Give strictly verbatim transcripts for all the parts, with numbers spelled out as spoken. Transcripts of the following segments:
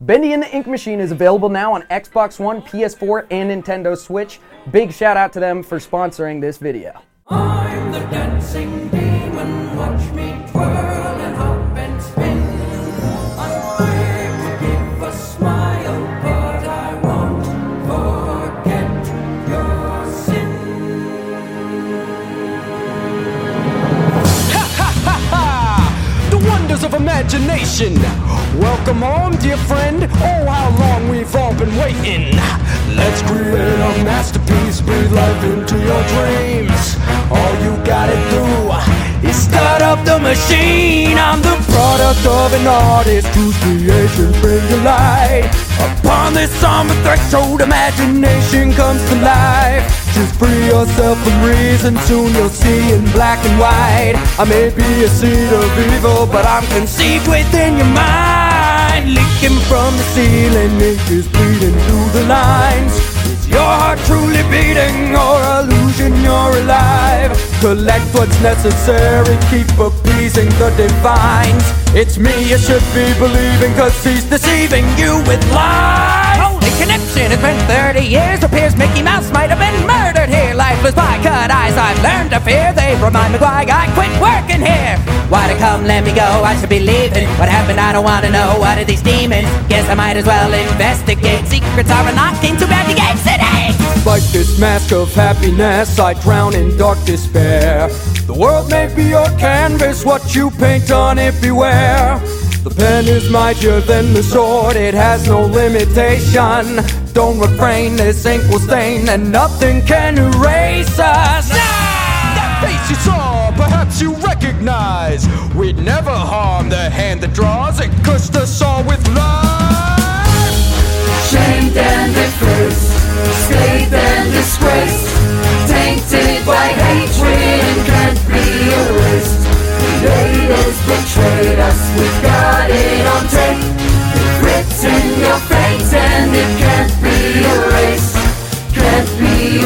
Bendy and the Ink Machine is available now on Xbox One, P S four, and Nintendo Switch. Big shout out to them for sponsoring this video. I'm the dancing demon, watch me twirl and hop and spin. I'm quick to give a smile, but I won't forget your sin. Ha ha ha ha! The wonders of imagination. Welcome home, dear friend. Oh, how long we've all been waiting. Let's create a masterpiece, breathe life into your dreams. All you gotta do is start up the machine. I'm the product of an artist whose creations bring to light. Upon this somber threshold, imagination comes to life. Just free yourself from reason, soon you'll see in black and white. I may be a seed of evil, but I'm conceived within your mind. Leaking from the ceiling, ink is bleeding through the lines. Is your heart truly beating, or illusion you're alive? Collect what's necessary, keep appeasing the divines. It's me you should be believing, cause he's deceiving you with lies. Holy connection, it's been thirty years. Appears Mickey Mouse might have been murdered here. Lifeless by cut eyes, I've learned to fear. They remind me why I quit working here. Why to come, let me go, I should be leaving. What happened, I don't wanna know. What are these demons? Guess I might as well investigate. Secrets are unlocking, too bad the game's today. Like this mask of happiness, I drown in dark despair. The world may be your canvas, what you paint on it beware. The pen is mightier than the sword, it has no limitation. Don't refrain, this ink will stain, and nothing can erase us. That face you saw, perhaps you recognize. We'd never harm the hand that draws, it cursed us all with life. Shamed and defaced, scathed and disgraced, tainted by hatred and can't be erased. Creators betrayed us, we've got it on tape. We've written your fate and it can't be erased, can't be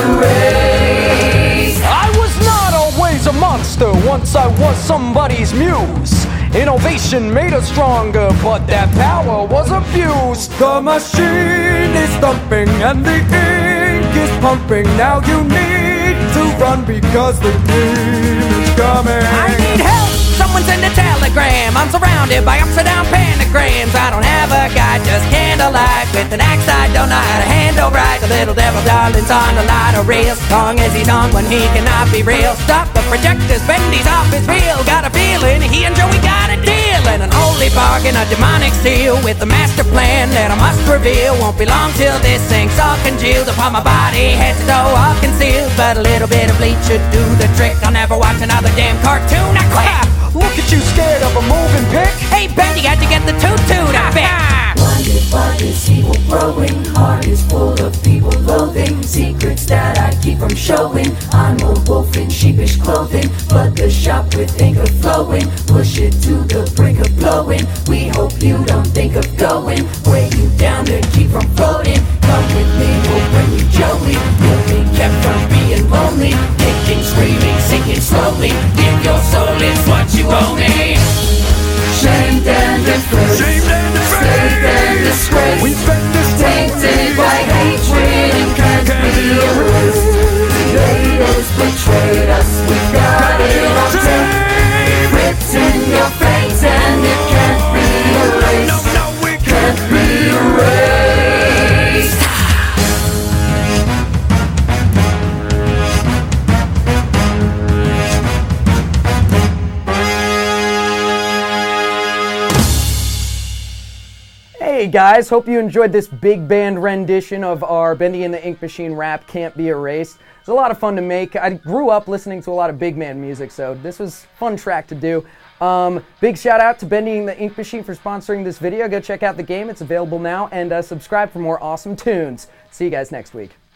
erased. I was not always a monster, once I was somebody's muse. Innovation made us stronger, but that power was abused. The machine is thumping and the ink is pumping. Now you need to run because the demon's coming. I need help! Someone send a telegram. I'm surrounded by upside down pentagrams. I don't have a guide, just candlelight. With an axe I don't know how to handle right. The little devil darling's on a lot of reels. Long as he's on when he cannot be real. Stop the projectors, Bendy's off his reel. Got a feeling he and Joey got a deal. And an holy bargain, a demonic seal. With a master plan that I must reveal. Won't be long till this thing's all congealed. Upon my body, head to toe, all concealed. But a little bit of bleach should do the trick. I'll never watch another damn cartoon, I quit. Look at you, scared of a moving pic. Hey, Bendy, how'd you get the toot-toot I bet? Blinded by this evil growing, heart is full of feeble loathing. Secrets that I keep from showing. I'm a wolf in sheepish clothing. Flood the shop with ink flowing. Push it to the brink of blowing. We hope you don't think of going. Weigh you down to keep from floating. Come with me, we'll bring you Joey. You'll be kept from being lonely. Kicking, screaming, sinking slowly. Give your soul, it's what you owe me. Shamed and defaced, Shamed and defaced, scathed and disgraced, we've been tainted by hatred and can't be erased. Creators betrayed us, we've got it on tape. Written your fate and it can't be erased. No, no, we can't be erased. Hey guys, hope you enjoyed this big band rendition of our Bendy and the Ink Machine rap, Can't Be Erased. It's a lot of fun to make. I grew up listening to a lot of big band music, so this was a fun track to do. Um, big shout out to Bendy and the Ink Machine for sponsoring this video. Go check out the game, it's available now, and uh, subscribe for more awesome tunes. See you guys next week.